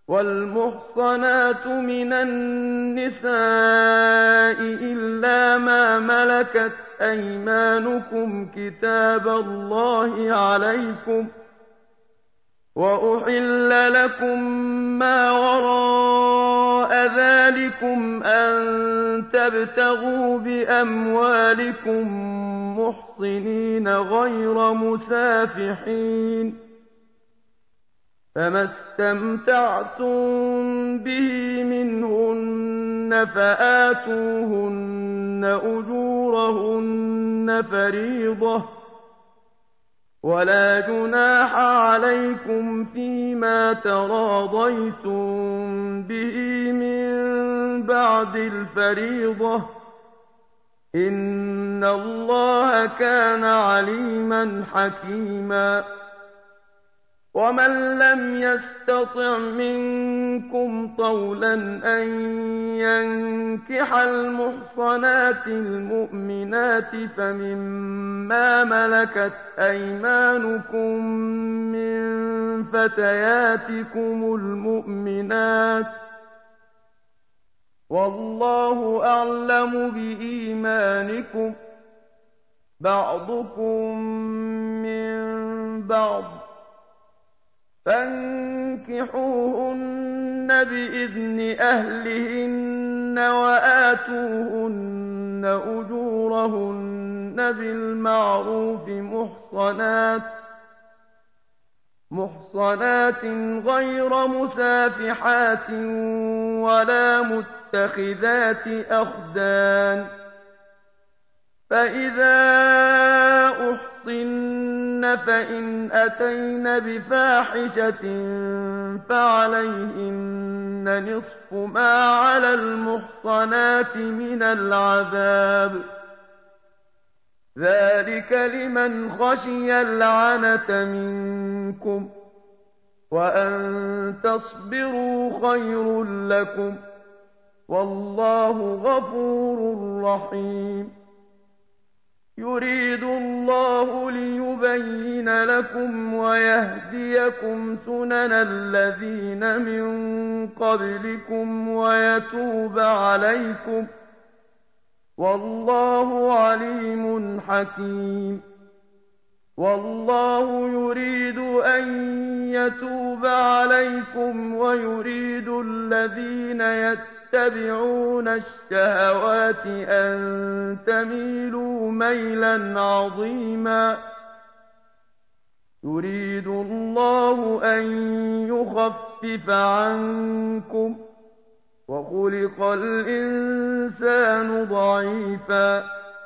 والمحصنات من النساء إلا ما ملكت أيمانكم كتاب الله عليكم، وأحل لكم ما وراء ذلكم أن تبتغوا بأموالكم محصنين غير مسافحين، فما استمتعتم به منهن فآتوهن أجورهن فريضة، ولا جناح عليكم فيما تراضيتم به من بعد الفريضة، إن الله كان عليما حكيما. ومن لم يستطع منكم طولا أن ينكح المحصنات المؤمنات فمما ملكت أيمانكم من فتياتكم المؤمنات، والله أعلم بإيمانكم، بعضكم من بعض، فانكحوهن بإذن أهلهن وآتوهن أجورهن بالمعروف محصنات غير مسافحات ولا متخذات أخدان، فإذا أحصن فإن أتين بفاحشة فعليهن نصف ما على المحصنات من العذاب، ذلك لمن خشي العنة منكم، وأن تصبروا خير لكم، والله غفور رحيم. يريد الله ليبين لكم ويهديكم سنن الذين من قبلكم ويتوب عليكم، والله عليم حكيم. والله يريد أن يتوب عليكم ويريد الذين يتبعون الشهوات أن تميلوا ميلا عظيما. يريد الله أن يخفف عنكم، وخلق الإنسان ضعيفا.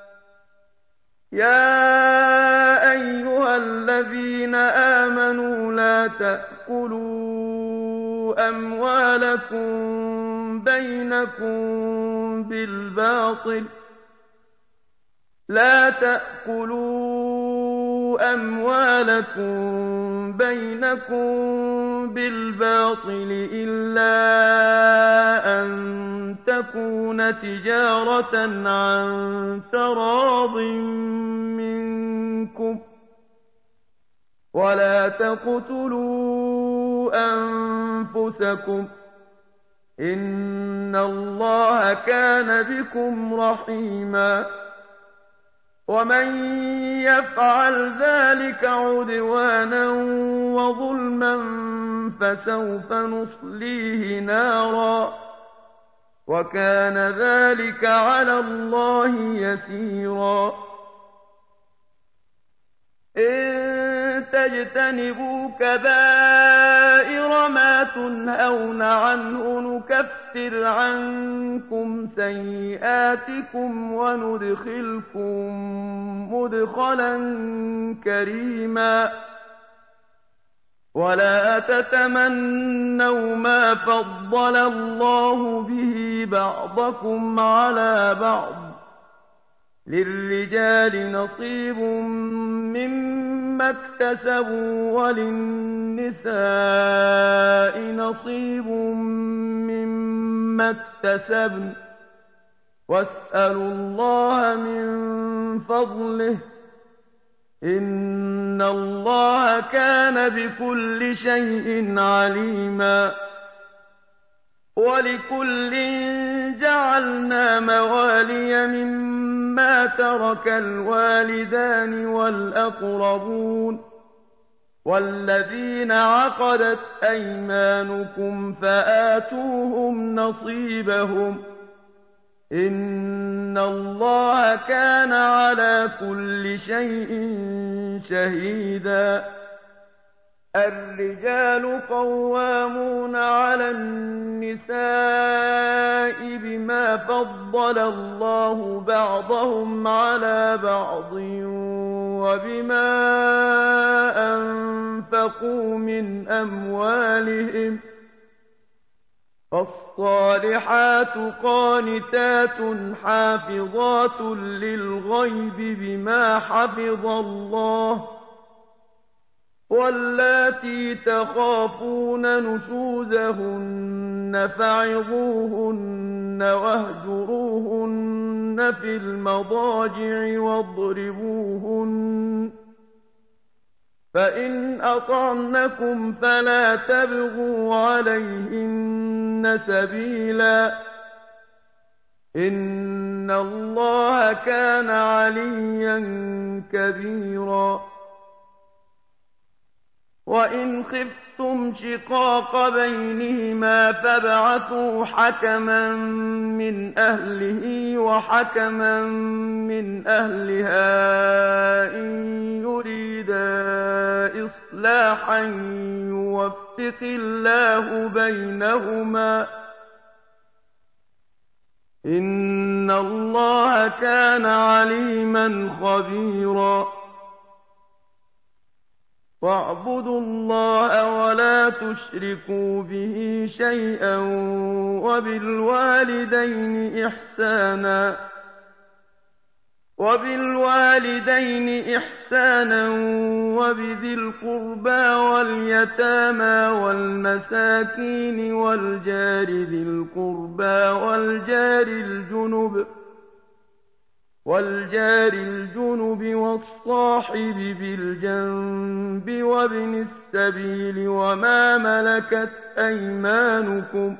يا أيها الذين آمنوا لا تأكلوا أموالكم بينكم بالباطل إلا أن تكون تجارة عن تراض منكم، ولا تقتلوا أنفسكم، إن الله كان بكم رحيما. ومن يفعل ذلك عدوانا وظلما فسوف نصليه نارا، وكان ذلك على الله يسيرا. إن تجتنبوا كبائر ما تنهون عنه نكفر عنكم سيئاتكم وندخلكم مدخلا كريما. ولا تتمنوا ما فضل الله به بعضكم على بعض، للرجال نصيب مما اكتسبوا وللنساء نصيب مما اكتسبن، واسألوا الله من فضله، إن الله كان بكل شيء عليما. وَلِكُلٍّ جَعَلْنَا مَوَالِيَ مِمَّا تَرَكَ الْوَالِدَانِ وَالْأَقْرَبُونَ وَالَّذِينَ عَقَدَتْ أَيْمَانُكُمْ فَآتُوهُمْ نَصِيبَهُمْ ۚ إِنَّ اللَّهَ كَانَ عَلَىٰ كُلِّ شَيْءٍ شَهِيدًا. الرِّجَالُ قَوَّامُونَ عَلَى النِّسَاءِ بِمَا فَضَّلَ اللَّهُ بَعْضَهُمْ عَلَىٰ بَعْضٍ وَبِمَا أَنفَقُوا مِنْ أَمْوَالِهِمْ ۚ فَالصَّالِحَاتُ قَانِتَاتٌ حَافِظَاتٌ لِّلْغَيْبِ بِمَا حَفِظَ اللَّهُ ۚ وَاللَّاتِي تَخَافُونَ نُشُوزَهُنَّ فَعِظُوهُنَّ وَاهْجُرُوهُنَّ فِي الْمَضَاجِعِ وَاضْرِبُوهُنَّ ۖ فَإِنْ أَطَعْنَكُمْ فَلَا تَبْغُوا عَلَيْهِنَّ سَبِيلًا ۗ إِنَّ اللَّهَ كَانَ عَلِيًّا كَبِيرًا. وَإِنْ خِفْتُمْ شِقَاقَ بَيْنِهِمَا فَابْعَثُوا حَكَمًا مِّنْ أَهْلِهِ وَحَكَمًا مِّنْ أَهْلِهَا إِن يُرِيدَا إِصْلَاحًا يُوَفِّقِ اللَّهُ بَيْنَهُمَا ۗ إِنَّ اللَّهَ كَانَ عَلِيمًا خَبِيرًا. وَاعْبُدُوا اللَّهَ وَلَا تُشْرِكُوا بِهِ شَيْئًا وَبِالْوَالِدَيْنِ إِحْسَانًا وَبِذِي الْقُرْبَىٰ وَالْيَتَامَىٰ وَالْمَسَاكِينِ وَالْجَارِ ذِي الْقُرْبَىٰ وَالْجَارِ الْجُنُبِ وَالصَّاحِبِ بِالْجَنبِ وَابْنِ السَّبِيلِ وَمَا مَلَكَتْ أَيْمَانُكُمْ ۗ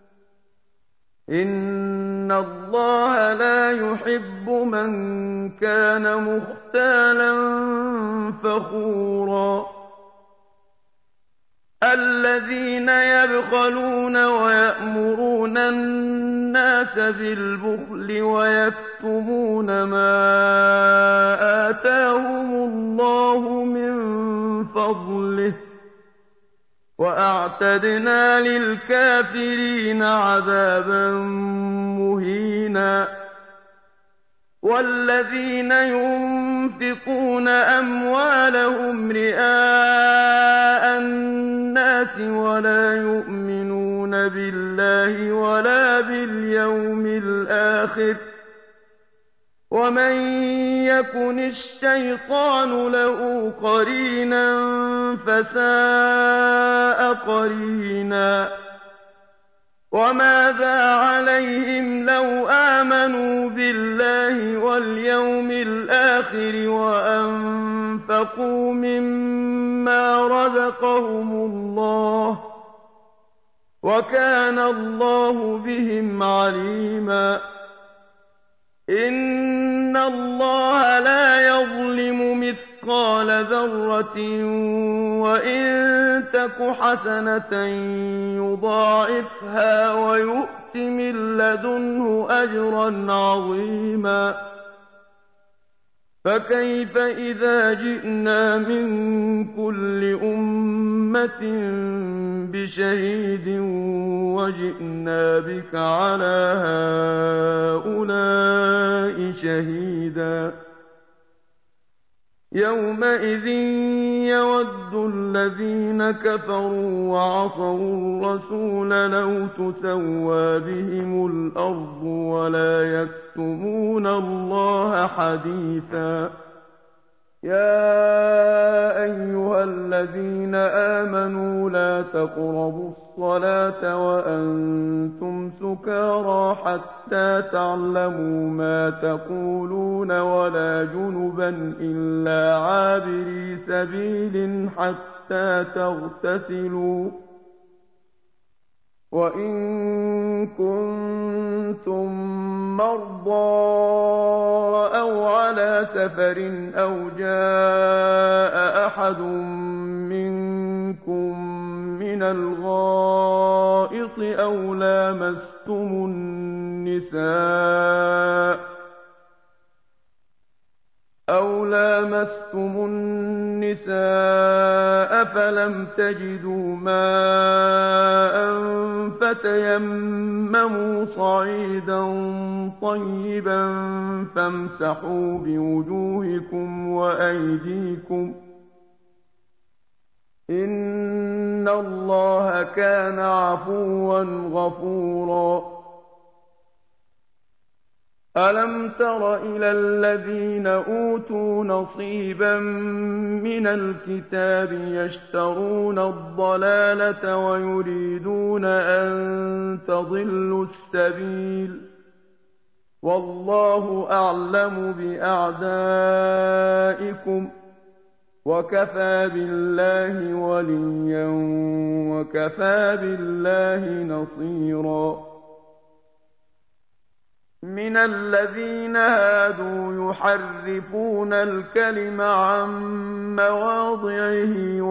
إِنَّ اللَّهَ لَا يُحِبُّ مَن كَانَ مُخْتَالًا فَخُورًا. الَّذِينَ يَبْخَلُونَ وَيَأْمُرُونَ النَّاسَ بِالْبُخْلِ وَيَكْتُمُونَ مَا آتَاهُمُ اللَّهُ مِن فَضْلِهِ ۗ وَأَعْتَدْنَا لِلْكَافِرِينَ عَذَابًا مُّهِينًا. وَالَّذِينَ يُنفِقُونَ أَمْوَالَهُمْ رِئَاءَ النَّاسِ وَلَا يُؤْمِنُونَ بِاللَّهِ وَلَا بِالْيَوْمِ الْآخِرِ ۗ وَمَن يَكُنِ الشَّيْطَانُ لَهُ قَرِينًا فَسَاءَ قَرِينًا. وَمَاذَا عَلَيْهِمْ لَوْ آمَنُوا بِاللَّهِ وَالْيَوْمِ الْآخِرِ وَأَنفَقُوا مِمَّا رَزَقَهُمُ اللَّهُ ۚ وَكَانَ اللَّهُ بِهِمْ عَلِيمًا. إِنَّ اللَّهَ لَا يَظْلِمُ مِثْقَالَ ذَرَّةٍ وَإِن تَكُ حَسَنَةً يُضَاعِفْهَا وَيُؤْتِ مِن لَّدُنْهُ أَجْرًا عَظِيمًا. فَكَيْفَ إِذَا جِئْنَا مِن كُلِّ أُمَّةٍ بِشَهِيدٍ وَجِئْنَا بِكَ عَلَىٰ هَٰؤُلَاءِ شَهِيدًا. يَوْمَئِذٍ يَوَدُّ الَّذِينَ كَفَرُوا وَعَصَوُا الرَّسُولَ لَوْ تُسَوَّىٰ بِهِمُ الْأَرْضُ وَلَا يَكْتُمُونَ اللَّهَ حَدِيثًا. يَا أَيُّهَا الَّذِينَ آمَنُوا لَا تَقْرَبُوا الصَّلَاةَ وَأَنتُمْ سُكَارَىٰ حَتَّىٰ تَعْلَمُوا مَا تَقُولُونَ وَلَا جُنُبًا إِلَّا عَابِرِي سَبِيلٍ حَتَّىٰ تَغْتَسِلُوا ۚ وَإِن كُنتُم مَّرْضَىٰ أَوْ عَلَىٰ سَفَرٍ أَوْ جَاءَ أَحَدٌ مِّنكُم مِّنَ الْغَائِطِ أَوْ لَامَسْتُمُ النِّسَاءَ فَلَمْ تَجِدُوا مَاءً فَتَيَمَّمُوا صَعِيدًا طَيِّبًا فَامْسَحُوا بِوُجُوهِكُمْ وَأَيْدِيكُمْ ۗ إِنَّ اللَّهَ كَانَ عَفُوًّا غَفُورًا. أَلَمْ تَرَ إِلَى الَّذِينَ أُوتُوا نَصِيبًا مِّنَ الْكِتَابِ يَشْتَرُونَ الضَّلَالَةَ وَيُرِيدُونَ أَن تَضِلُّوا السَّبِيلَ ۗ وَاللَّهُ أَعْلَمُ بِأَعْدَائِكُمْ ۚ وَكَفَىٰ بِاللَّهِ وَلِيًّا وَكَفَىٰ بِاللَّهِ نَصِيرًا. مِنَ الَّذِينَ هَادُوا يُحَرِّفُونَ الْكَلِمَ عَن مَّوَاضِعِهِ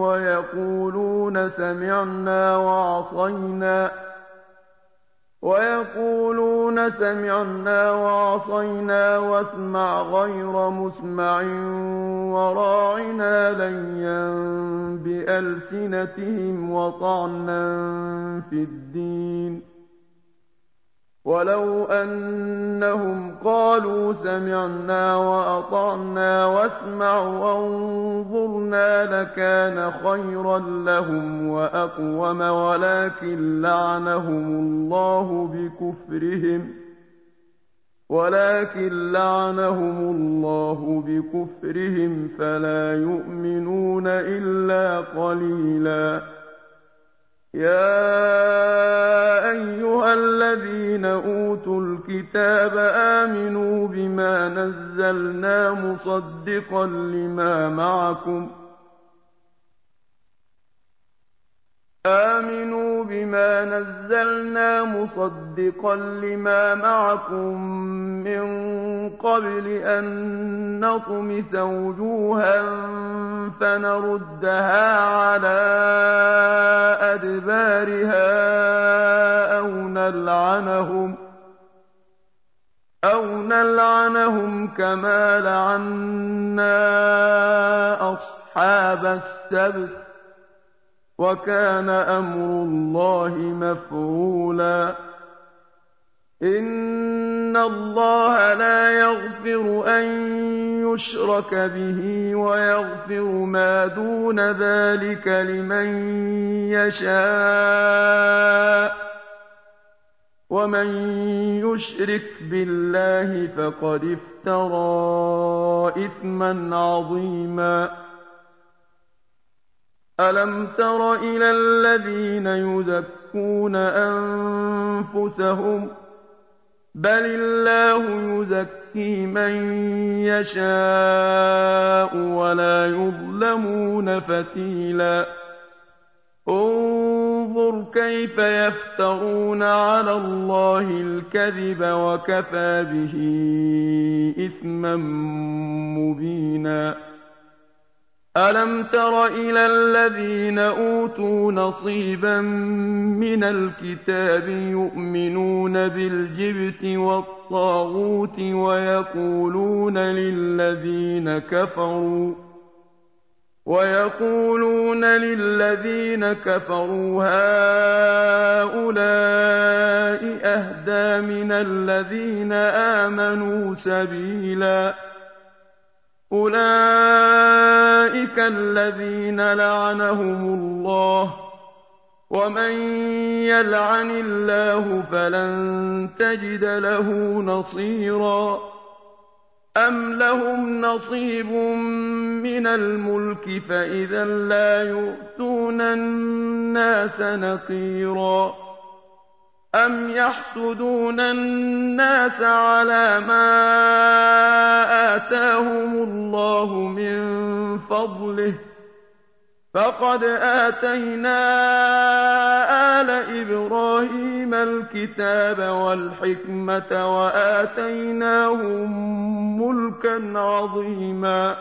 وَيَقُولُونَ سَمِعْنَا وَعَصَيْنَا وَاسْمَعْ غَيْرَ مُسْمَعٍ وَرَاعِنَا لَيًّا بِأَلْسِنَتِهِمْ وَطَعْنًا فِي الدِّينِ ۚ وَلَوْ أَنَّهُمْ قَالُوا سَمِعْنَا وَأَطَعْنَا وَاسْمَعْ وَانظُرْنَا لَكَانَ خَيْرًا لَّهُمْ وَأَقْوَمَ وَلَٰكِن لَّعَنَهُمُ اللَّهُ بِكُفْرِهِمْ فَلَا يُؤْمِنُونَ إِلَّا قَلِيلًا. يَا أَيُّهَا الَّذِينَ أُوتُوا الْكِتَابَ آمِنُوا بِمَا نَزَّلْنَا مُصَدِّقًا لِّمَا مَعَكُم مِّن قَبْلِ أَن نَّطْمِسَ وُجُوهًا فَنَرُدَّهَا عَلَىٰ أَدْبَارِهَا أَوْ نَلْعَنَهُمْ كَمَا لَعَنَّا أَصْحَابَ السَّبْتِ ۚ وَكَانَ أَمْرُ اللَّهِ مَفْعُولًا. إِنَّ اللَّهَ لَا يَغْفِرُ أَن يُشْرَكَ بِهِ وَيَغْفِرُ مَا دُونَ ذَٰلِكَ لِمَن يَشَاءُ ۚ وَمَن يُشْرِكْ بِاللَّهِ فَقَدِ افْتَرَىٰ إِثْمًا عَظِيمًا. أَلَمْ تَرَ إِلَى الَّذِينَ يُزَكُّونَ أَنفُسَهُم ۚ بَلِ اللَّهُ يُزَكِّي مَن يَشَاءُ وَلَا يُظْلَمُونَ فَتِيلًا. انظُرْ كَيْفَ يَفْتَرُونَ عَلَى اللَّهِ الْكَذِبَ وَكَفَىٰ بِهِ إِثْمًا مُّبِينًا. أَلَمْ تَرَ إِلَى الَّذِينَ أُوتُوا نَصِيبًا مِّنَ الْكِتَابِ يُؤْمِنُونَ بِالْجِبْتِ وَالطَّاغُوتِ وَيَقُولُونَ لِلَّذِينَ كَفَرُوا هَٰؤُلَاءِ أَهْدَىٰ مِنَ الَّذِينَ آمَنُوا سَبِيلًا. أُولَٰئِكَ الَّذِينَ لَعَنَهُمُ اللَّهُ ۖ وَمَن يَلْعَنِ اللَّهُ فَلَن تَجِدَ لَهُ نَصِيرًا. أَمْ لَهُمْ نَصِيبٌ مِّنَ الْمُلْكِ فَإِذًا لَّا يُؤْتُونَ النَّاسَ نَقِيرًا. أَمْ يَحْسُدُونَ النَّاسَ عَلَىٰ مَا آتَاهُمُ اللَّهُ مِن فَضْلِهِ ۖ فَقَدْ آتَيْنَا آلَ إِبْرَاهِيمَ إبراهيم الكتاب والحكمة وآتيناهم ملكا عظيما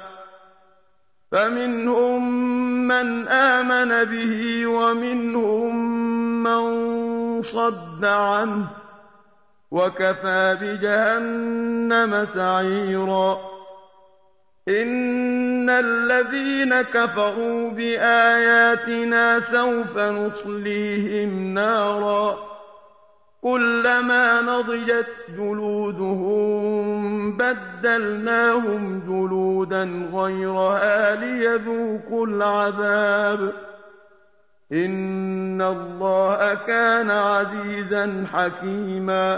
فمنهم من آمن به ومنهم من صد عنه وكفى بجهنم سعيرا إن الذين كفروا بآياتنا سوف نصليهم نارا كلما نضجت جلودهم بدلناهم جلودا غيرها ليذوقوا العذاب إن الله كان عزيزا حكيما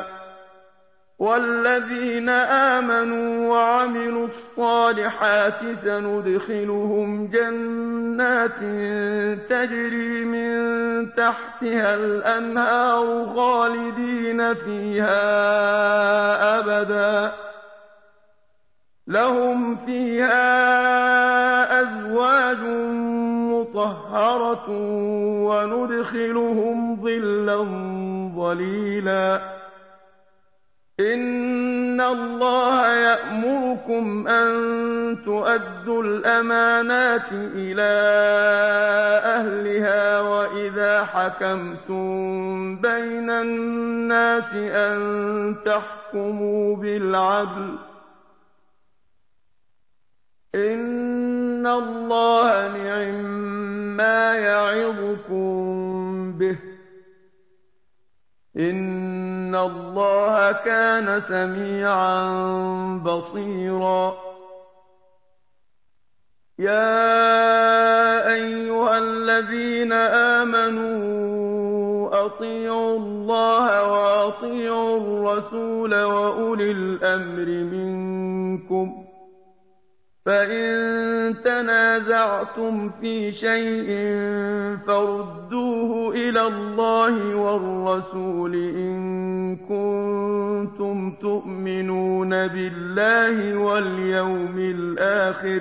والذين آمنوا وعملوا الصالحات سندخلهم جنات تجري من تحتها الأنهار خالدين فيها أبدا لهم فيها أزواج مطهرة وندخلهم ظلا ظليلا إن الله يأمركم أن تؤدوا الأمانات إلى أهلها وإذا حكمتم بين الناس أن تحكموا بالعدل إن الله نعما يعظكم به إن الله كان سميعا بصيرا يا أيها الذين آمنوا أطيعوا الله وأطيعوا الرسول وأولي الأمر منكم فإن تنازعتم في شيء فردوه إلى الله والرسول إن كنتم تؤمنون بالله واليوم الآخر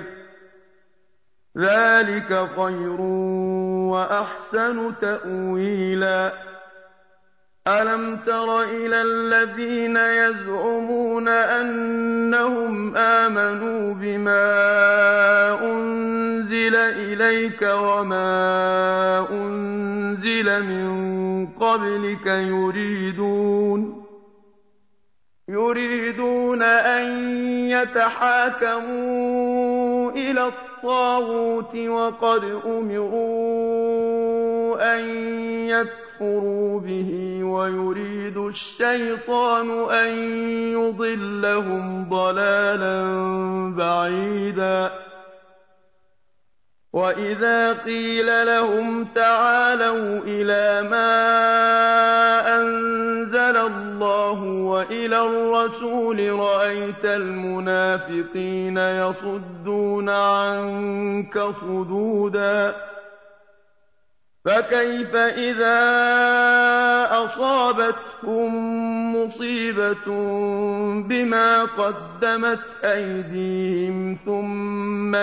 ذلك خير وأحسن تأويلا ألم تر إلى الذين يزعمون أنهم آمنوا بما أنزل إليك وما أنزل من قبلك يريدون أن يتحاكموا إلى الطاغوت وقد أمروا أن يكفروا به ويريد الشيطان أن يضلهم ضلالا بعيدا وإذا قيل لهم تعالوا إلى ما أنزل الله وإلى الرسول رأيت المنافقين يصدون عنك صدودا فكيف إذا أصابتهم مصيبة بما قدمت أيديهم ثم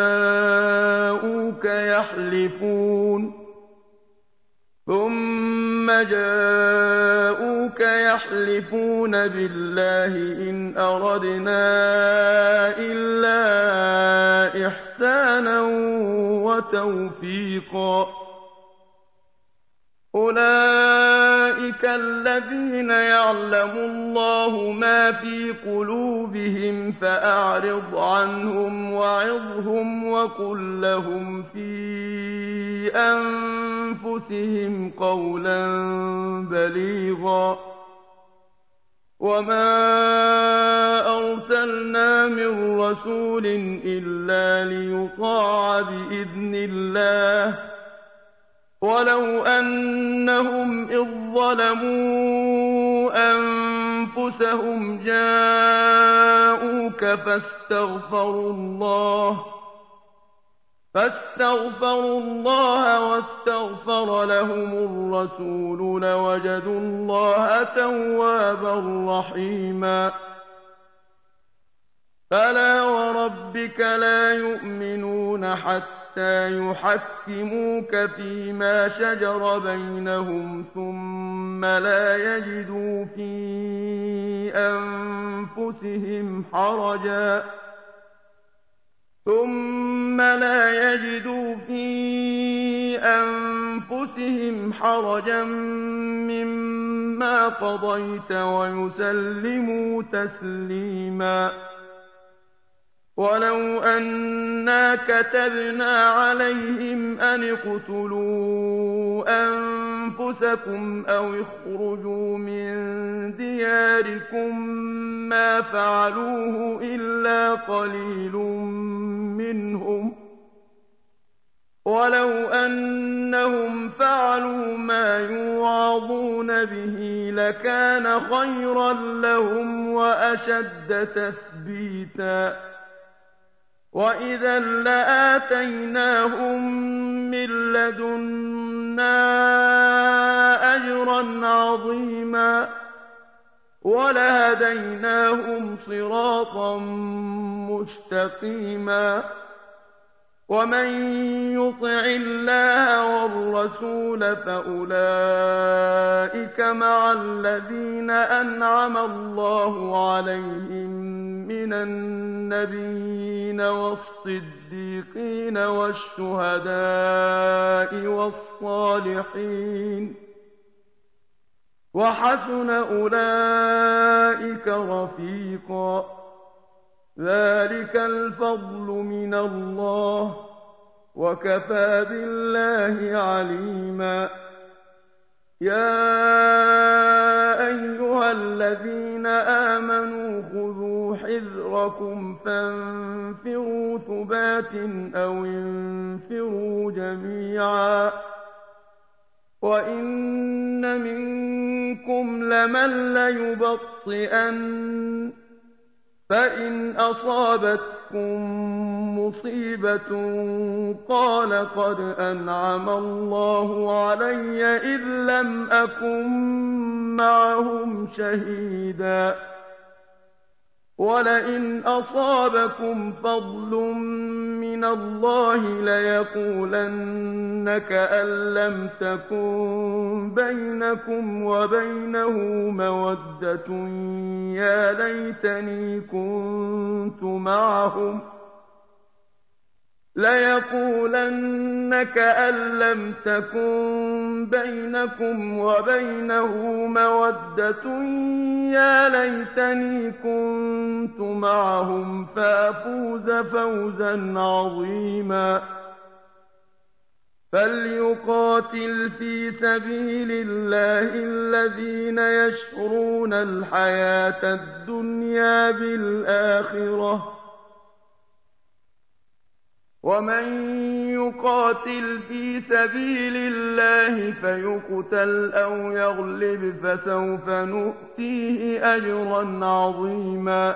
جاءوك يحلفون بالله إن أردنا إلا إحسانا وتوفيقا أولئك الذين يعلم الله ما في قلوبهم فأعرض عنهم وعظهم وقل لهم في أنفسهم قولا بليغا وما أرسلنا من رسول إلا ليطاع بإذن الله ولو أنهم إذ ظلموا أنفسهم جاءوك فاستغفروا الله واستغفر لهم الرسول لوجدوا الله توابا رحيما فلا وربك لا يؤمنون حتى حَتَّىٰ يُحَكِّمُوكَ فِيمَا شَجَرَ بَيْنَهُمْ ثُمَّ لَا يَجِدُوا فِي أَنفُسِهِمْ حَرَجًا مِّمَّا قَضَيْتَ وَيُسَلِّمُوا تَسْلِيمًا وَلَوْ أَنَّا كَتَبْنَا عَلَيْهِمْ أَنِ اقْتُلُوا أَنفُسَكُمْ أَوِ اخْرُجُوا مِن دِيَارِكُم مَّا فَعَلُوهُ إِلَّا قَلِيلٌ مِّنْهُمْ ۖ وَلَوْ أَنَّهُمْ فَعَلُوا مَا يُوعَظُونَ بِهِ لَكَانَ خَيْرًا لَّهُمْ وَأَشَدَّ تَثْبِيتًا وَإِذًا لَّآتَيْنَاهُم مِّن لَّدُنَّا أَجْرًا عَظِيمًا وَلَهَدَيْنَاهُمْ صِرَاطًا مُّسْتَقِيمًا وَمَن يُطِعِ اللَّهَ وَالرَّسُولَ فَأُولَٰئِكَ مَعَ الَّذِينَ أَنْعَمَ اللَّهُ عَلَيْهِم مِّنَ النَّبِيِّينَ وَالصِّدِّيقِينَ وَالشُّهَدَاءِ وَالصَّالِحِينَ ۚ وَحَسُنَ أُولَٰئِكَ رَفِيقًا. ذَٰلِكَ الْفَضْلُ مِنَ اللَّهِ ۚ وَكَفَىٰ بِاللَّهِ عَلِيمًا. يَا أَيُّهَا الَّذِينَ آمَنُوا خُذُوا حِذْرَكُمْ فَانفِرُوا ثُبَاتٍ أَوِ انفِرُوا جَمِيعًا وَإِنَّ مِنكُمْ لَمَن لَّيُبَطِّئَنَّ فَإِنْ أَصَابَتْكُم مُّصِيبَةٌ قَالَ قَدْ أَنْعَمَ اللَّهُ عَلَيَّ إِذْ لَمْ أَكُن مَّعَهُمْ شَهِيدًا وَلَئِنْ أَصَابَكُمْ فَضْلٌ مِّنَ اللَّهِ لَيَقُولَنَّ كَأَن لَّمْ تَكُن بَيْنَكُمْ وَبَيْنَهُ مَوَدَّةٌ يَا لَيْتَنِي كُنتُ مَعَهُمْ لَيَقُولَنَّ كَأَن لَّمْ تَكُن بَيْنَكُمْ وَبَيْنَهُ مَوَدَّةٌ يَا لَيْتَنِي كُنتُ مَعَهُمْ فَأَفُوزَ فَوْزًا عَظِيمًا. فَلْيُقَاتِلْ فِي سَبِيلِ اللَّهِ الَّذِينَ يَشْرُونَ الْحَيَاةَ الدُّنْيَا بِالْآخِرَةِ ۚ وَمَن يُقَاتِلْ فِي سَبِيلِ اللَّهِ فَيُقْتَلْ أَوْ يَغْلِبْ فَسَوْفَ نُؤْتِيهِ أَجْرًا عَظِيمًا.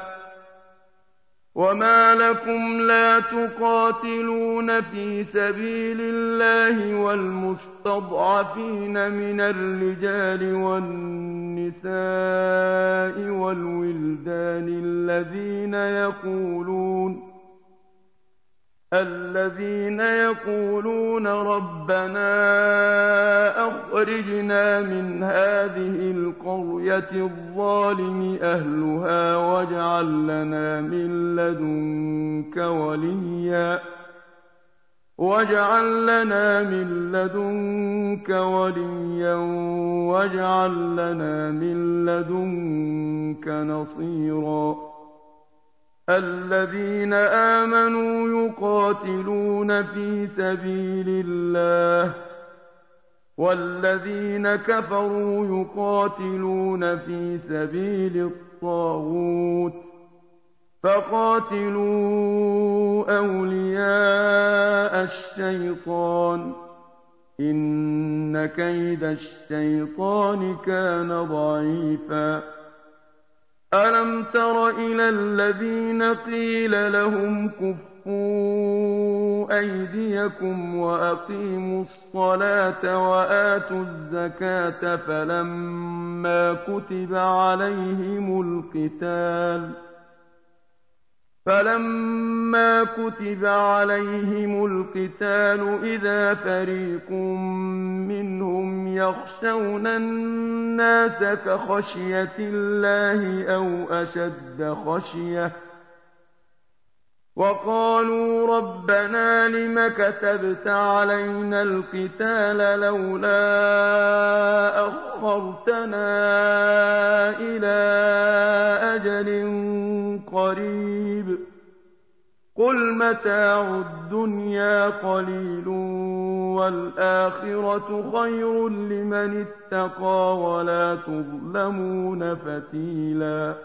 وَمَا لَكُمْ لَا تُقَاتِلُونَ فِي سَبِيلِ اللَّهِ وَالْمُسْتَضْعَفِينَ مِنَ الرِّجَالِ وَالنِّسَاءِ وَالْوِلْدَانِ الَّذِينَ يَقُولُونَ رَبَّنَا أَخْرِجْنَا مِنْ هَٰذِهِ الْقَرْيَةِ الظَّالِمِ أَهْلُهَا وَاجْعَل لَّنَا مِن لَّدُنكَ وَلِيًّا وَاجْعَل لَّنَا مِن لَّدُنكَ نَصِيرًا. الَّذِينَ آمَنُوا يُقَاتِلُونَ فِي سَبِيلِ اللَّهِ ۖ وَالَّذِينَ كَفَرُوا يُقَاتِلُونَ فِي سَبِيلِ الطَّاغُوتِ فَقَاتِلُوا أَوْلِيَاءَ الشَّيْطَانِ ۖ إِنَّ كَيْدَ الشَّيْطَانِ كَانَ ضَعِيفًا. أَلَمْ تَرَ إِلَى الَّذِينَ قِيلَ لَهُمْ كُفُّوا أَيْدِيَكُمْ وَأَقِيمُوا الصَّلَاةَ وَآتُوا الزَّكَاةَ فَلَمَّا كُتِبَ عَلَيْهِمُ الْقِتَالُ فَلَمَّا كُتِبَ عَلَيْهِمُ الْقِتَالُ إِذَا فَرِيقٌ مِّنْهُمْ يَخْشَوْنَ النَّاسَ كَخَشْيَةِ اللَّهِ أَوْ أَشَدَّ خَشْيَةً ۚ وَقَالُوا رَبَّنَا لِمَ كَتَبْتَ عَلَيْنَا الْقِتَالَ لَوْلَا أَخَّرْتَنَا إِلَىٰ أَجَلٍ قَرِيبٍ ۗ قُلْ مَتَاعُ الدُّنْيَا قَلِيلٌ وَالْآخِرَةُ خَيْرٌ لِّمَنِ اتَّقَىٰ وَلَا تُظْلَمُونَ فَتِيلًا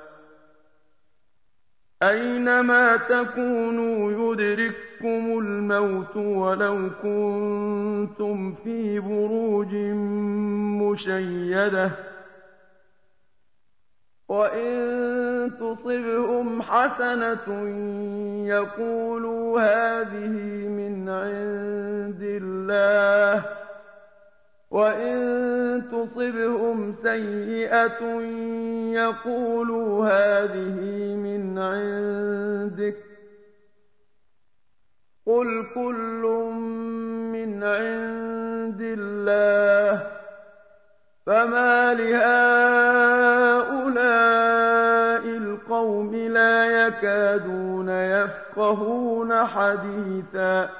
أَيْنَمَا تَكُونُوا يُدْرِككُّمُ الْمَوْتُ وَلَوْ كُنتُمْ فِي بُرُوجٍ مُّشَيَّدَةٍ ۗ وَإِن تُصِبْهُمْ حَسَنَةٌ يَقُولُوا هَٰذِهِ مِنْ عِندِ اللَّهِ ۖ وَإِن تُصِبْهُمْ سَيِّئَةٌ يَقُولُوا هَٰذِهِ مِنْ عِندِكَ ۖ قُلْ كُلٌّ مِّنْ عِندِ اللَّهِ ۖ فَمَالِ هَٰؤُلَاءِ الْقَوْمِ لَا يَكَادُونَ يَفْقَهُونَ حَدِيثًا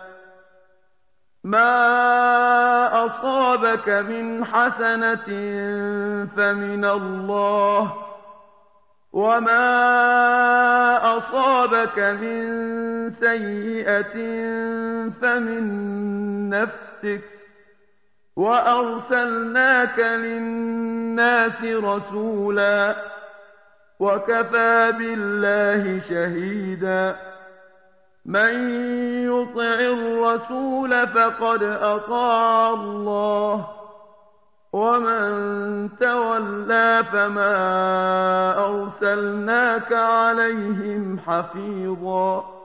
مَا أَصَابَكَ مِنْ حَسَنَةٍ فَمِنَ اللَّهِ ۖ وَمَا أَصَابَكَ مِن سَيِّئَةٍ فَمِن نَّفْسِكَ ۚ وَأَرْسَلْنَاكَ لِلنَّاسِ رَسُولًا ۚ وَكَفَىٰ بِاللَّهِ شَهِيدًا. مَّن يُطِعِ الرَّسُولَ فَقَدْ أَطَاعَ اللَّهَ ۖ وَمَن تَوَلَّىٰ فَمَا أَرْسَلْنَاكَ عَلَيْهِمْ حَفِيظًا.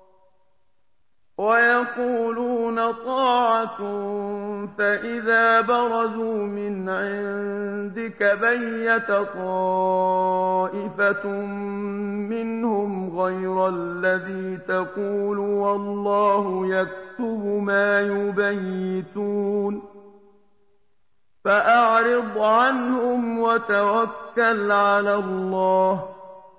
وَيَقُولُونَ طَاعَةٌ فَإِذَا بَرَزُوا مِنْ عِندِكَ بَيَّتَ طَائِفَةٌ مِّنْهُمْ غَيْرَ الَّذِي تَقُولُ وَاللَّهُ يَكْتُبُ مَا يُبَيِّتُونَ ۖ فَأَعْرِضْ عَنْهُمْ وَتَوَكَّلْ عَلَى اللَّهِ ۚ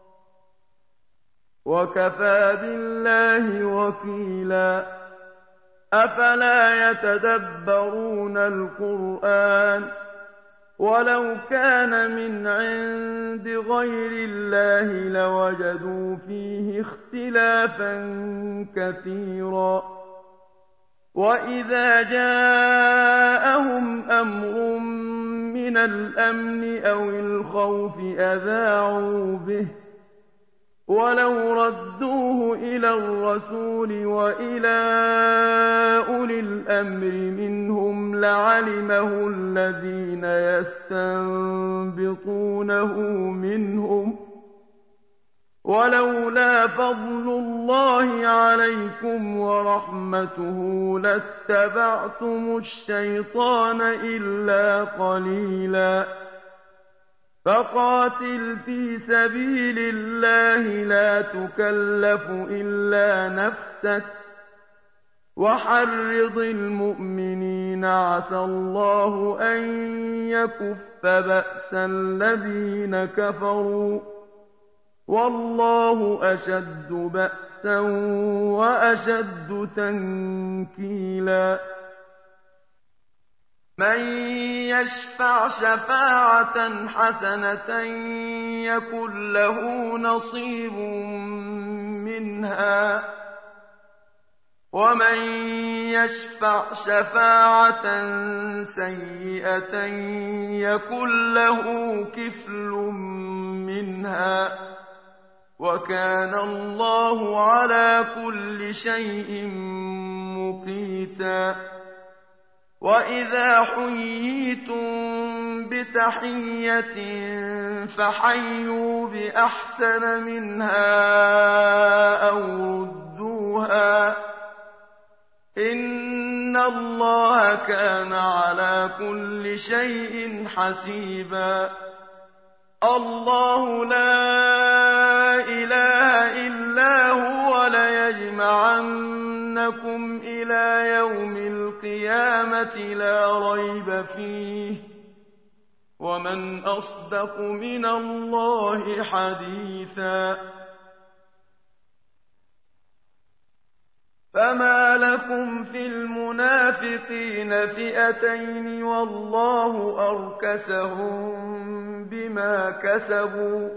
وَكَفَىٰ بِاللَّهِ وَكِيلًا. أَفَلَا يَتَدَبَّرُونَ الْقُرْآنَ ۚ وَلَوْ كَانَ مِنْ عِندِ غَيْرِ اللَّهِ لَوَجَدُوا فِيهِ اخْتِلَافًا كَثِيرًا. وَإِذَا جَاءَهُمْ أَمْرٌ مِّنَ الْأَمْنِ أَوِ الْخَوْفِ أَذَاعُوا بِهِ ۖ وَلَوْ رَدُّوهُ إِلَى الرَّسُولِ وَإِلَىٰ أُولِي الْأَمْرِ مِنْهُمْ لَعَلِمَهُ الَّذِينَ يَسْتَنبِطُونَهُ مِنْهُمْ ۗ وَلَوْلَا فَضْلُ اللَّهِ عَلَيْكُمْ وَرَحْمَتُهُ لَاتَّبَعْتُمُ الشَّيْطَانَ إِلَّا قَلِيلًا. فَقَاتِلْ فِي سَبِيلِ اللَّهِ لَا تُكَلَّفُ إِلَّا نَفْسَكَ ۚ وَحَرِّضِ الْمُؤْمِنِينَ ۖ عَسَى اللَّهُ أَن يَكُفَّ بَأْسَ الَّذِينَ كَفَرُوا ۚ وَاللَّهُ أَشَدُّ بَأْسًا وَأَشَدُّ تَنكِيلًا. مَّن يَشْفَعْ شَفَاعَةً حَسَنَةً يَكُن لَّهُ نَصِيبٌ مِّنْهَا ۖ وَمَن يَشْفَعْ شَفَاعَةً سَيِّئَةً يَكُن لَّهُ كِفْلٌ مِّنْهَا ۗ وَكَانَ اللَّهُ عَلَىٰ كُلِّ شَيْءٍ مُّقِيتًا. وَإِذَا حُيِّيتُم بِتَحِيَّةٍ فَحَيُّوا بِأَحْسَنَ مِنْهَا أَوْ رُدُّوهَا ۗ إِنَّ اللَّهَ كَانَ عَلَىٰ كُلِّ شَيْءٍ حَسِيبًا. الله لا إله إلا هو ليجمعنكم إلى يوم القيامة لا ريب فيه ومن أصدق من الله حديثا فما لكم في المنافقين فئتين والله أركسهم بما كسبوا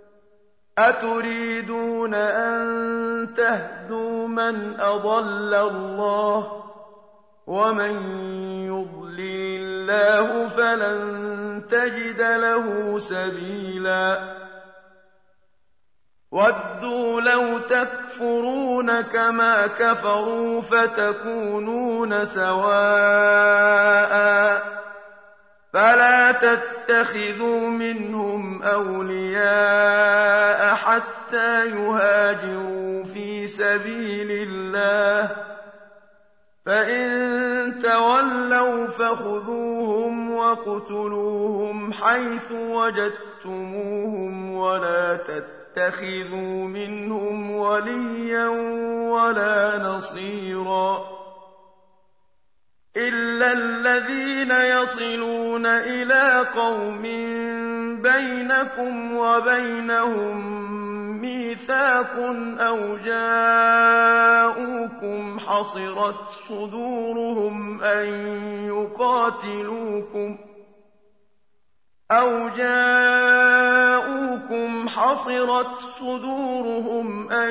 أتريدون أن تهدوا من أضل الله ومن يضلل الله فلن تجد له سبيلا ودوا لو تكفرون كما كفروا فتكونون سواء فلا تتخذوا منهم أولياء حتى يهاجروا في سبيل الله فإن تولوا فخذوهم وَاقْتُلُوهُمْ حيث وجدتموهم ولا تتخذوا منهم وليا ولا نصيرا إلا الذين يصلون إلى قوم بينكم وبينهم ميثاق أو جاءوكم حصرت صدورهم أن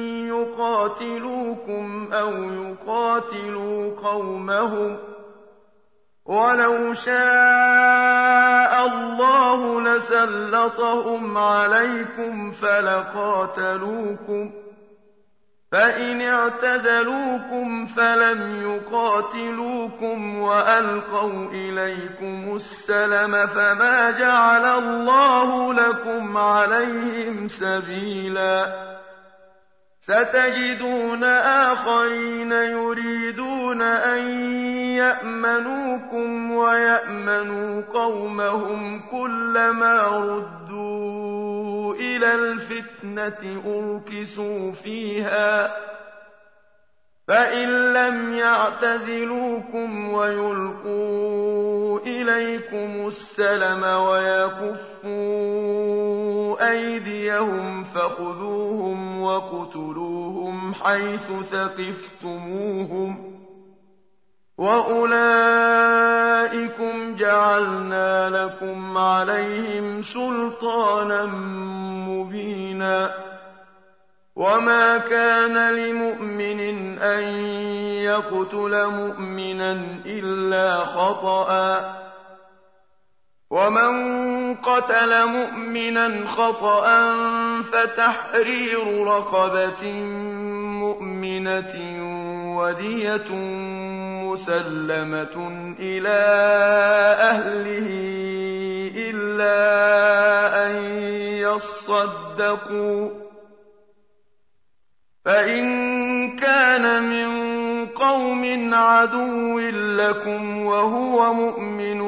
يقاتلوكم أو يقاتلوا قومهم ولو شاء الله لسلطهم عليكم فلقاتلوكم فإن اعتزلوكم فلم يقاتلوكم وألقوا إليكم السلم فما جعل الله لكم عليهم سبيلا ستجدون آخرين يريدون أن يأمنوكم ويأمنوا قومهم كلما ردوا إلى الفتنة أركسوا فيها فإن لم يعتزلوكم ويلقوا إليكم السلم ويكفوا أيديهم فخذوهم وَاقْتُلُوهُمْ حيث ثقفتموهم وأولئكم جعلنا لكم عليهم سلطانا مبينا وما كان لمؤمن أن يقتل مؤمنا إلا خطأ ومن قتل مؤمنا خطأ فتحرير رقبة مؤمنة ودية مسلمة إلى أهله إلا أن يصدقوا فإن كان من قوم عدو لكم وهو مؤمن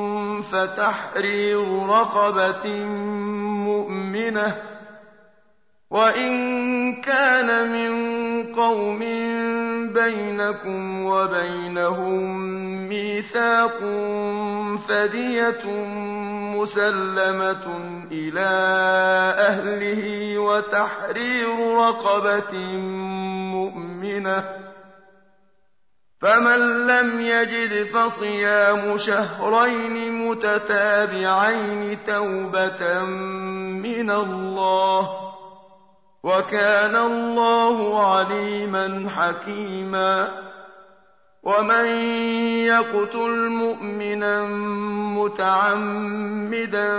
فتحرير رقبة مؤمنة وإن كان من قوم بينكم وبينهم ميثاق فدية مسلمة إلى أهله وتحرير رقبة مؤمنة فمن لم يجد فصيام شهرين متتابعين توبة من الله وكان الله عليما حكيما ومن يقتل مؤمنا متعمدا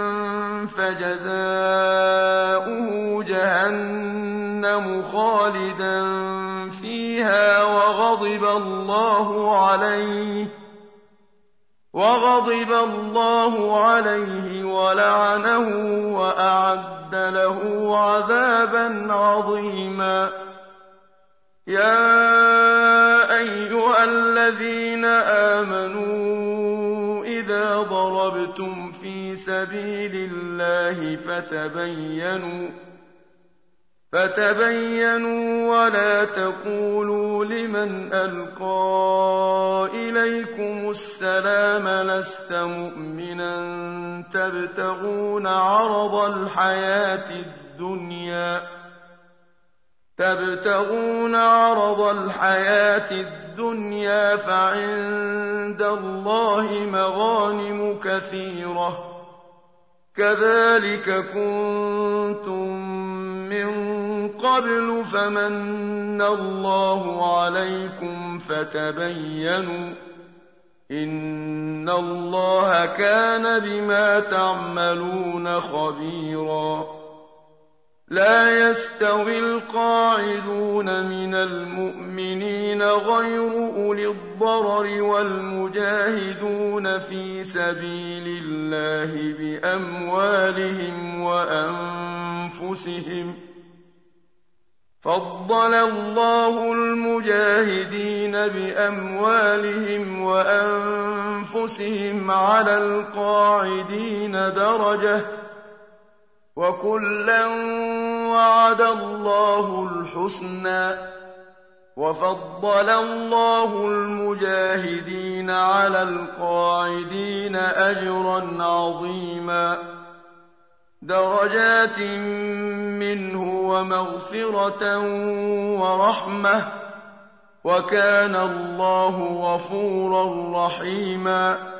فجزاؤه جهنم خالدا فيها وغضب الله عليه ولعنه وأعد له عذابا عظيما يا أيها الذين آمنوا إذا ضربتم ضربتم في سبيل الله فتبينوا ولا تقولوا لمن ألقى إليكم السلام لست مؤمنا تبتغون عرض الحياة الدنيا فعند الله مغانم كثيرة كذلك كنتم من قبل فمن الله عليكم فتبينوا إن الله كان بما تعملون خبيرا لا يستوي القاعدون من المؤمنين غير أولي الضرر والمجاهدون في سبيل الله بأموالهم وأنفسهم فضل الله المجاهدين بأموالهم وأنفسهم على القاعدين درجة وكلا وعد الله الحسنى وفضل الله المجاهدين على القاعدين أجرا عظيما درجات منه ومغفرة ورحمة وكان الله غفورا رحيما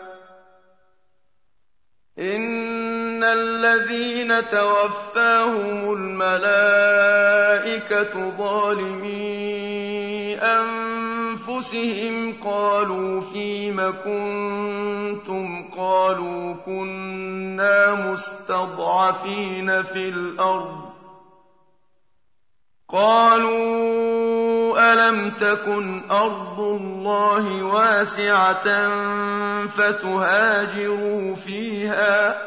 إن الذين توفاهم الملائكة ظالمي أنفسهم قالوا فيم كنتم قالوا كنا مستضعفين في الأرض قالوا ألم تكن أرض الله واسعة فتهاجروا فيها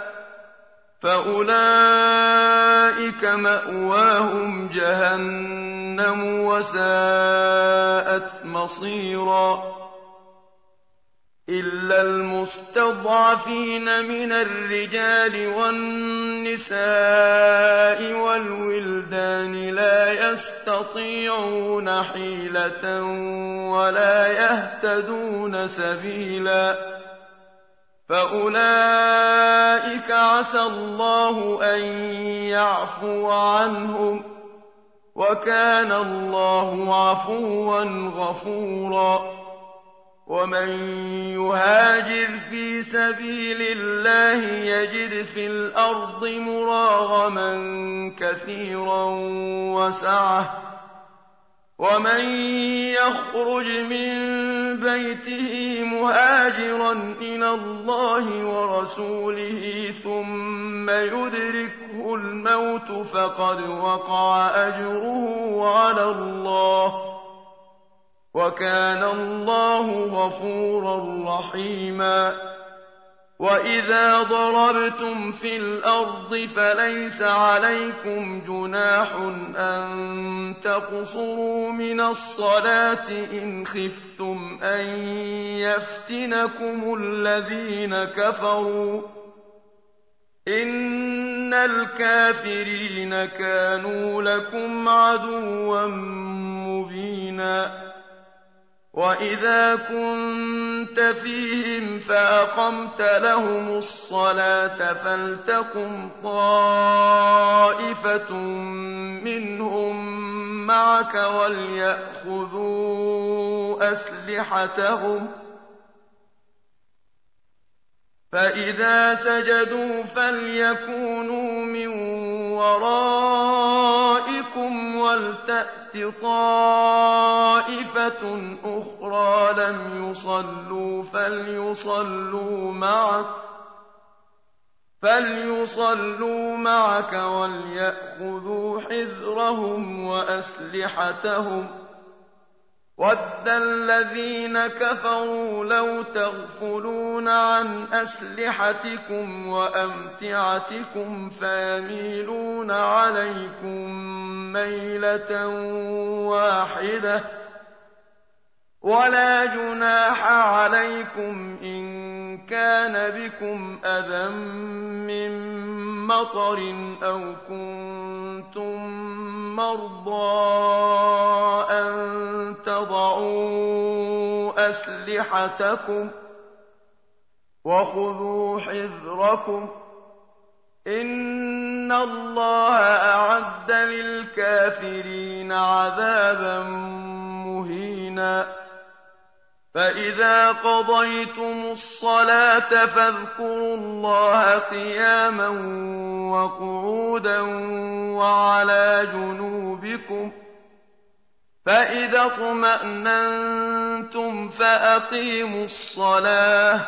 فأولئك مأواهم جهنم وساءت مصيرا إلا المستضعفين من الرجال والنساء والولدان لا يستطيعون حيلة ولا يهتدون سبيلا فأولئك عسى الله أن يعفو عنهم وكان الله عفوا غفورا ومن يهاجر في سبيل الله يجد في الأرض مراغما كثيرا وسعة ومن يخرج من بيته مهاجرا إلى الله ورسوله ثم يدركه الموت فقد وقع أجره على الله وكان الله غفورا رحيما وإذا ضربتم في الأرض فليس عليكم جناح أن تقصروا من الصلاة إن خفتم أن يفتنكم الذين كفروا إن الكافرين كانوا لكم عدوا مبينا وإذا كنت فيهم فأقمت لهم الصلاة فلتقم طائفة منهم معك وليأخذوا أسلحتهم فإذا سجدوا فليكونوا من ورائكم ولتأت طائفة أخرى لم يصلوا فليصلوا معك وليأخذوا حذرهم وأسلحتهم وَدَّ الَّذِينَ كَفَرُوا لَوْ تَغْفُلُونَ عَنْ أَسْلِحَتِكُمْ وَأَمْتِعَتِكُمْ فَيَمِيلُونَ عَلَيْكُم مَّيْلَةً وَاحِدَةً وَلَا جُنَاحَ عَلَيْكُمْ إِن كان بكم أذى من مطر أو كنتم مرضى أن تضعوا أسلحتكم وخذوا حذركم إن الله أعد للكافرين عذابا مهينا فإذا قضيتم الصلاة فاذكروا الله قياما وقعودا وعلى جنوبكم فإذا اطمأننتم فأقيموا الصلاة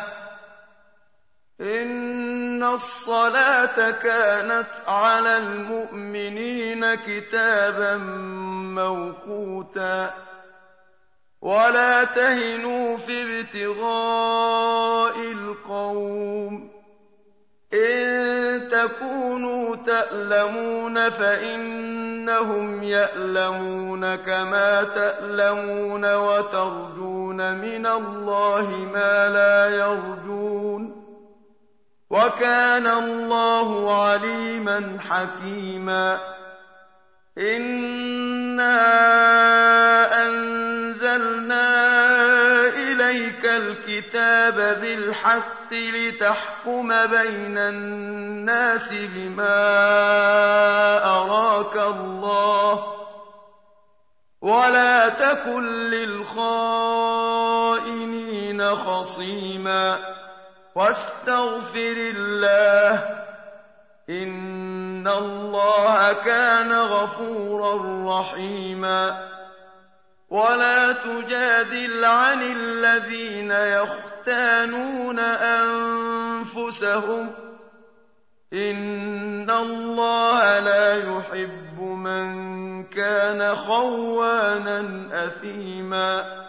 إن الصلاة كانت على المؤمنين كتابا موقوتا ولا تهنوا في ابتغاء القوم إن تكونوا تألمون فإنهم يألمون كما تألمون وترجون من الله ما لا يرجون وكان الله عليما حكيما إنا أنزلنا إليك الكتاب بالحق لتحكم بين الناس بما أراك الله ولا تكن للخائنين خصيما واستغفر الله إن الله كان غفورا رحيما ولا تجادل عن الذين يختانون أنفسهم إن الله لا يحب من كان خوانا أثيما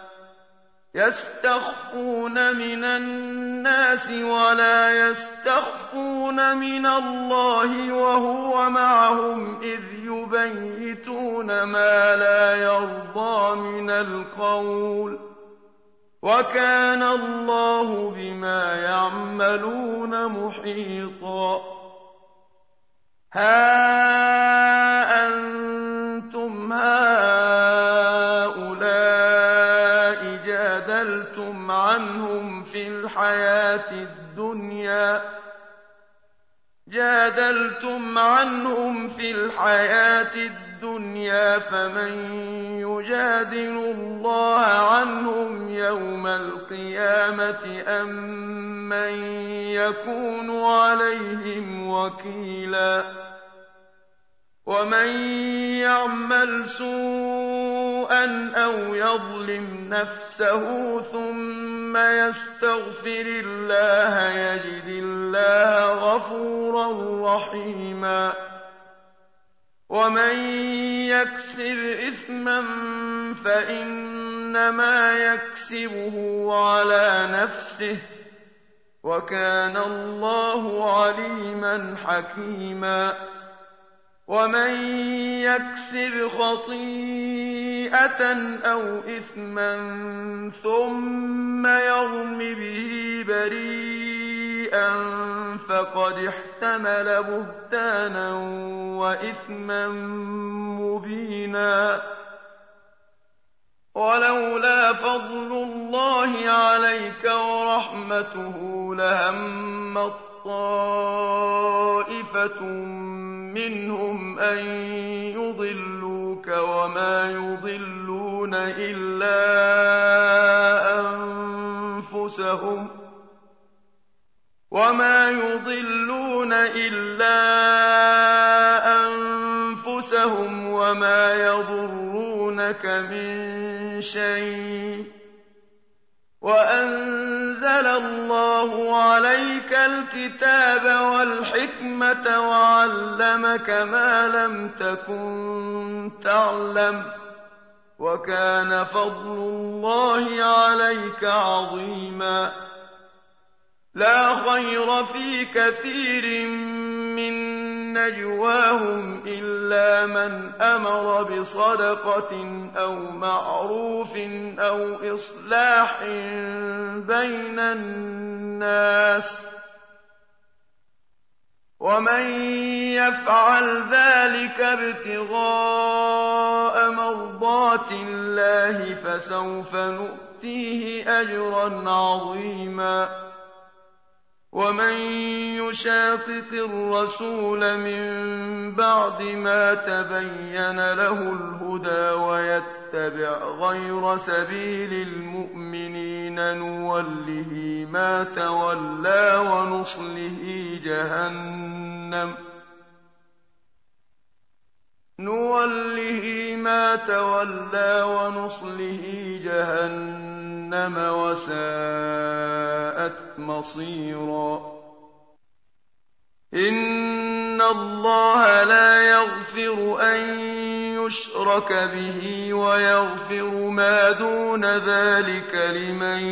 يستخفون من الناس ولا يستخفون من الله وهو معهم إذ يبيتون ما لا يرضى من القول وكان الله بما يعملون محيطا ها أنتم هؤلاء جادلتم عنهم في الحياة الدنيا فمن يجادل الله عنهم يوم القيامة أم من يكون عليهم وكيلا ومن يعمل سوءا أو يظلم نفسه ثم يستغفر الله يجد الله غفورا رحيما ومن يكسب إثما فإنما يكسبه على نفسه وكان الله عليما حكيما ومن يكسب خطيئة أو إثما ثم يرم به بريئا فقد احتمل بهتانا وإثما مبينا ولولا فضل الله عليك ورحمته لهمت طائفة منهم أن يضلوك وما يضلون إلا أنفسهم وما يضرونك من شيء وأنزل الله عليك الكتاب والحكمة وعلمك ما لم تكن تعلم وكان فضل الله عليك عظيما لا خير في كثير من نجواهم إلا من أمر بصدقة أو معروف أو إصلاح بين الناس، ومن يفعل ذلك ابتغاء مرضات الله فسوف نؤتيه أجرا عظيما. ومن يشاقق الرسول من بعد ما تبين له الهدى ويتبع غير سبيل المؤمنين نوله ما تولى ونصله جهنم وساءت مصيرا. إن الله لا يغفر أن يشرك به ويغفر ما دون ذلك لمن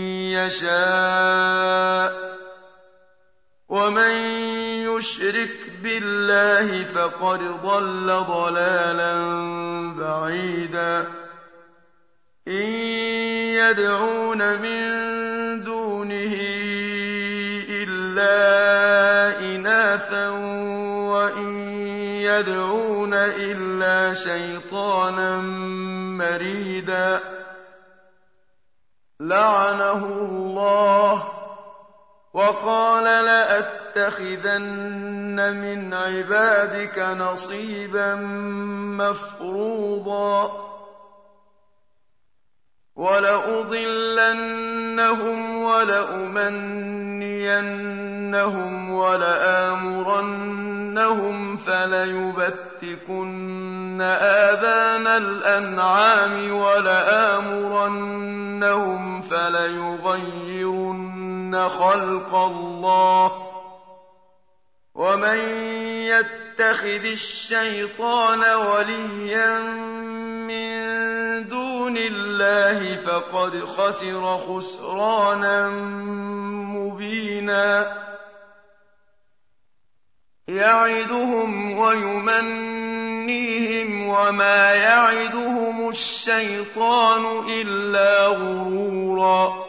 يشاء، ومن يشرك بالله فقد ضل ضلالا بعيدا. إن يدعون من دونه إلا إناثا وإن يدعون إلا شيطانا مريدا لعنه الله وقال لأتخذن من عبادك نصيبا مفروضا ولأضلنهم ولأمنينهم ولآمرنهم فليبتكن آذان الأنعام ولآمرنهم فليغيرن خلق الله. ومن يتخذ الشيطان وليا من دون الله فقد خسر خسرانا مبينا. يعدهم ويمنيهم وما يعدهم الشيطان إلا غرورا.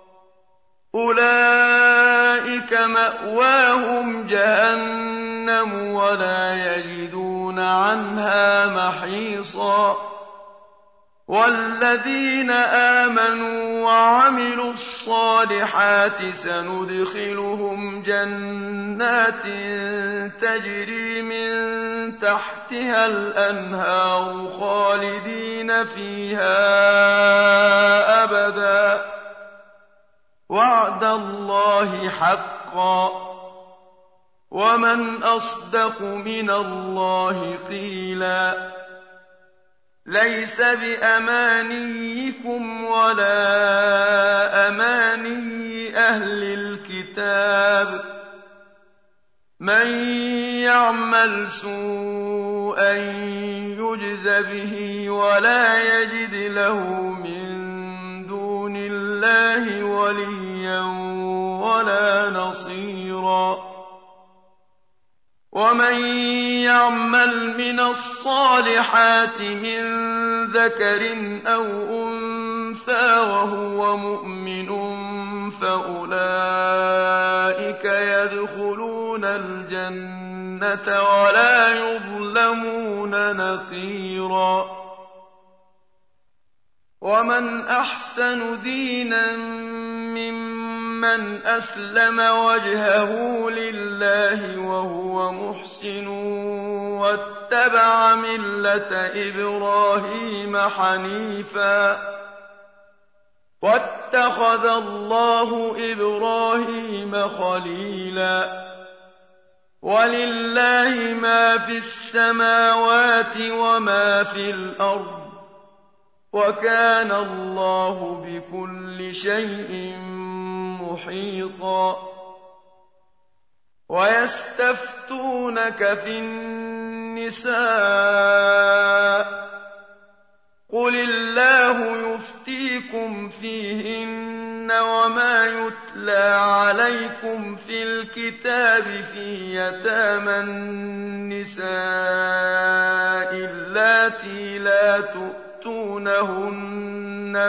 أولئك مأواهم جهنم ولا يجدون عنها محيصا. والذين آمنوا وعملوا الصالحات سندخلهم جنات تجري من تحتها الأنهار خالدين فيها أبدا وعد الله حقا ومن أصدق من الله قيلا. ليس بأمانيكم ولا أماني أهل الكتاب. من يعمل سوءا يجز به ولا يجد له من دون الله وليا ولا نصيرا. ومن يعمل من الصالحات من ذكر أو أنثى وهو مؤمن فأولئك يدخلون الجنة ولا يظلمون نقيرا. ومن أحسن دينا ممن أسلم وجهه لله وهو محسن واتبع ملة إبراهيم حنيفا واتخذ الله إبراهيم خليلا. ولله ما في السماوات وما في الأرض وكان الله بكل شيء محيطا. ويستفتونك في النساء قل الله يفتيكم فيهن وما يتلى عليكم في الكتاب في يتامى النساء اللاتي لا تؤتونهن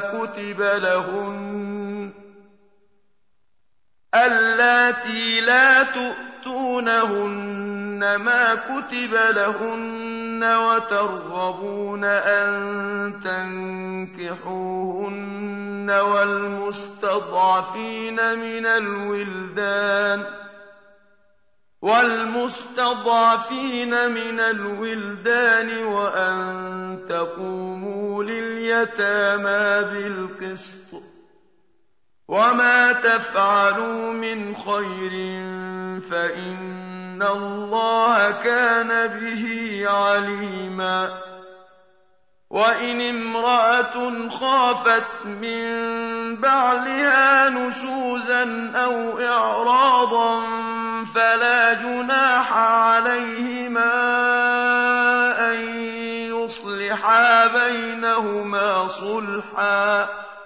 ما كتب لهن وترغبون أن تنكحوهن والمستضعفين من الولدان وأن تقوموا لليتامى بالقسط وما تفعلوا من خير فإن الله كان به عليما وإن امرأة خافت من بعلها نشوزا أو إعراضا فلا جناح عليهما أن يصلحا بينهما صلحا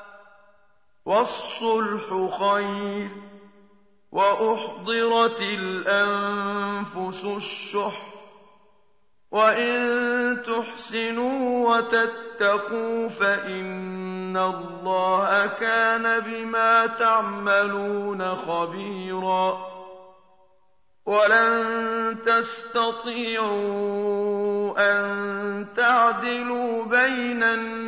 والصلح خير وأحضرت الأنفس الشح وإن تحسنوا وتتقوا فإن الله كان بما تعملون خبيرا ولن تستطيعوا أن تعدلوا بين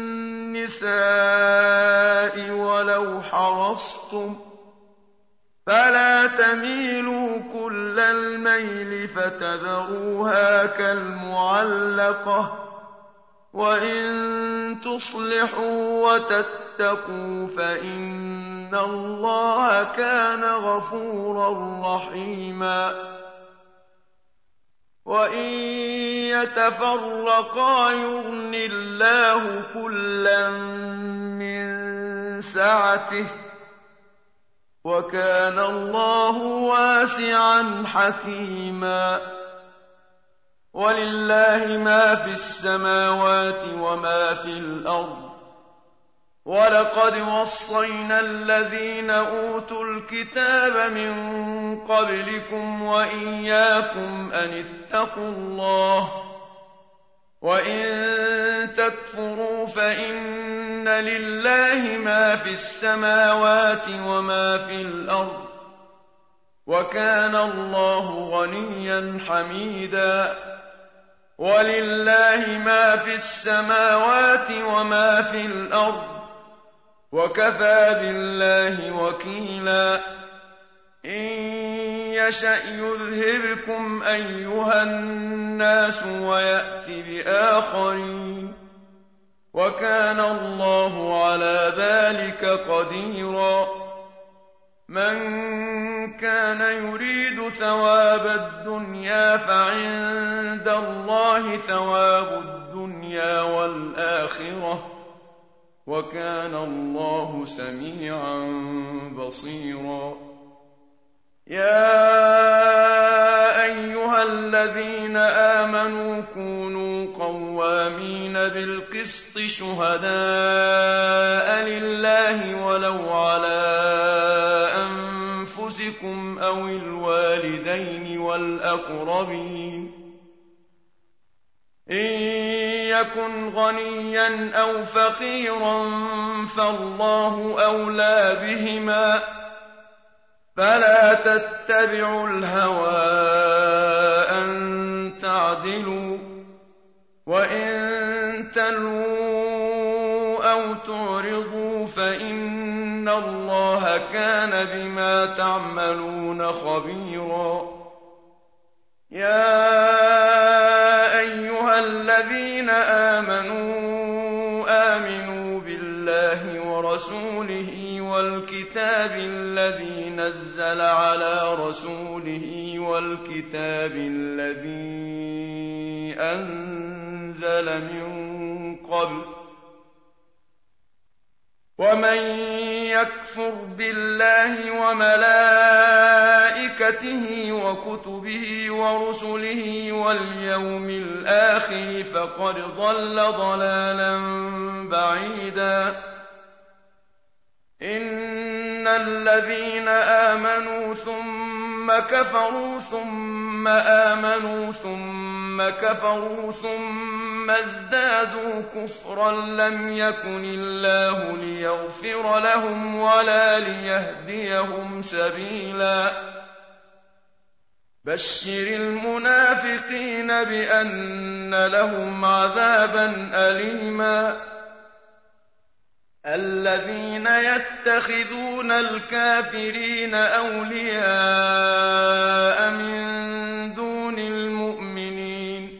النساء ولو حرصتم فلا تميلوا كل الميل فتذروها كالمعلقة وإن تصلحوا وتتقوا فإن الله كان غفورا رحيما وإن يتفرقا يغن الله كلا من سعته وكان الله واسعا حكيما ولله ما في السماوات وما في الأرض ولقد وصينا الذين أوتوا الكتاب من قبلكم وإياكم أن اتقوا الله وإن تكفروا فإن لله ما في السماوات وما في الأرض وكان الله غنيا حميدا ولله ما في السماوات وما في الأرض وكفى بالله وكيلا إن يشأ يذهبكم أيها الناس ويأت بآخرين وكان الله على ذلك قديرا من كان يريد ثواب الدنيا فعند الله ثواب الدنيا والآخرة وكان الله سميعا بصيرا يا أيها الذين آمنوا كونوا قوامين بالقسط شهداء لله ولو على أنفسكم أو الوالدين والأقربين إن يكن غنيا أو فقيرا فالله أولى بهما فلا تتبعوا الهوى أن تعدلوا وإن تلووا أو تعرضوا فإن الله كان بما تعملون خبيرا يا أيها الذين آمنوا بالله ورسوله والكتاب الذي نزل على رسوله والكتاب الذي أنزل من قبل ومن يكفر بالله وملائكته وكتبه ورسله واليوم الآخر فقد ضل ضلالا بعيدا إن الذين آمنوا ثم كفروا ثم آمنوا ثم كفروا ثم ازدادوا كفرا لم يكن الله ليغفر لهم ولا ليهديهم سبيلا بشر المنافقين بأن لهم عذابا أليما الذين يتخذون الكافرين أولياء من دون المؤمنين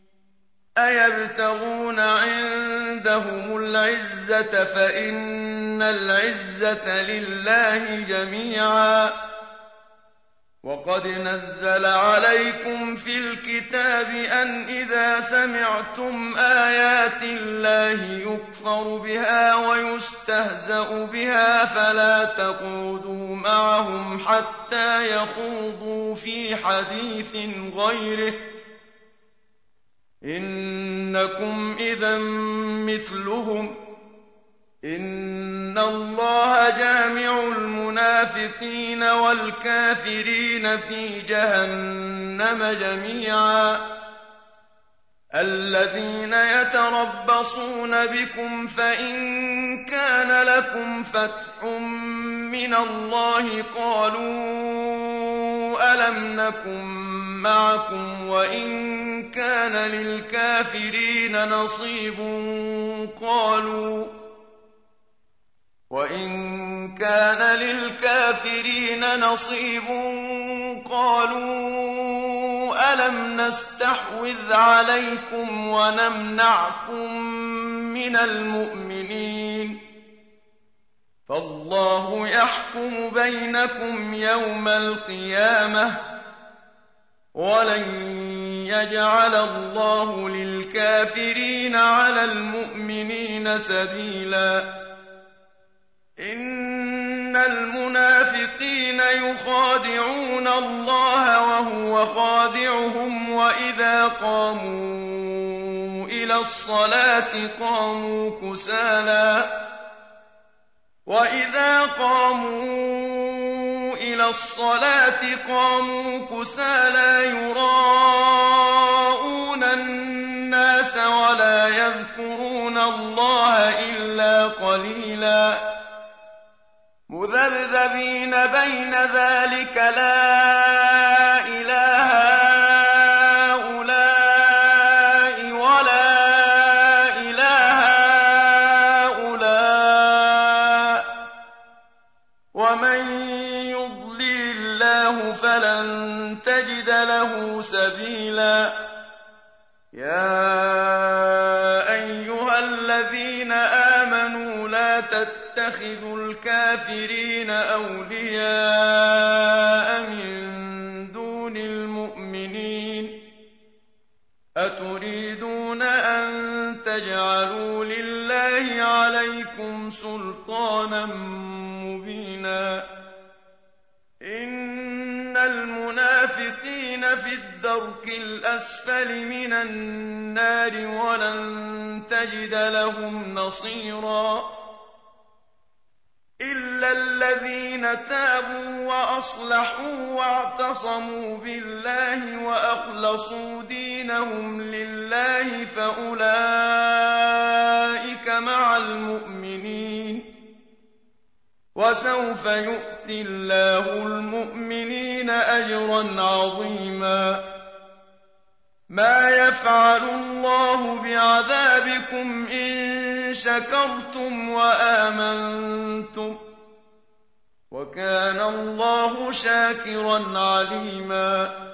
أيبتغون عندهم العزة فإن العزة لله جميعا وقد نزل عليكم في الكتاب أن إذا سمعتم آيات الله يكفر بها ويستهزأ بها فلا تقعدوا معهم حتى يخوضوا في حديث غيره إنكم إذا مثلهم إن الله جامع المنافقين والكافرين في جهنم جميعا الذين يتربصون بكم فإن كان لكم فتح من الله قالوا ألم نكن معكم وإن كان للكافرين نصيب قالوا ألم نستحوذ عليكم ونمنعكم من المؤمنين فالله يحكم بينكم يوم القيامة ولن يجعل الله للكافرين على المؤمنين سبيلا إن المنافقين يخادعون الله وهو خادعهم وإذا قاموا إلى الصلاة قاموا كسالى يراءون الناس ولا يذكرون الله إلا قليلا مذبذبين بين ذلك لا إله هؤلاء ولا إله هؤلاء ومن يضلل الله فلن تجد له سبيلا يا أيها الذين آمنوا لا تتخذوا الكافرين أولياء من دون المؤمنين أتريدون أن تجعلوا لله عليكم سلطانا مبينا إن المنافقين في الدرك الأسفل من النار ولن تجد لهم نصيرا إلا الذين تابوا وأصلحوا واعتصموا بالله وأخلصوا دينهم لله فأولئك مع المؤمنين وسوف يؤتي الله المؤمنين أجرا عظيما ما يفعل الله بعذابكم إن شكرتم وآمنتم وكان الله شاكرا عليما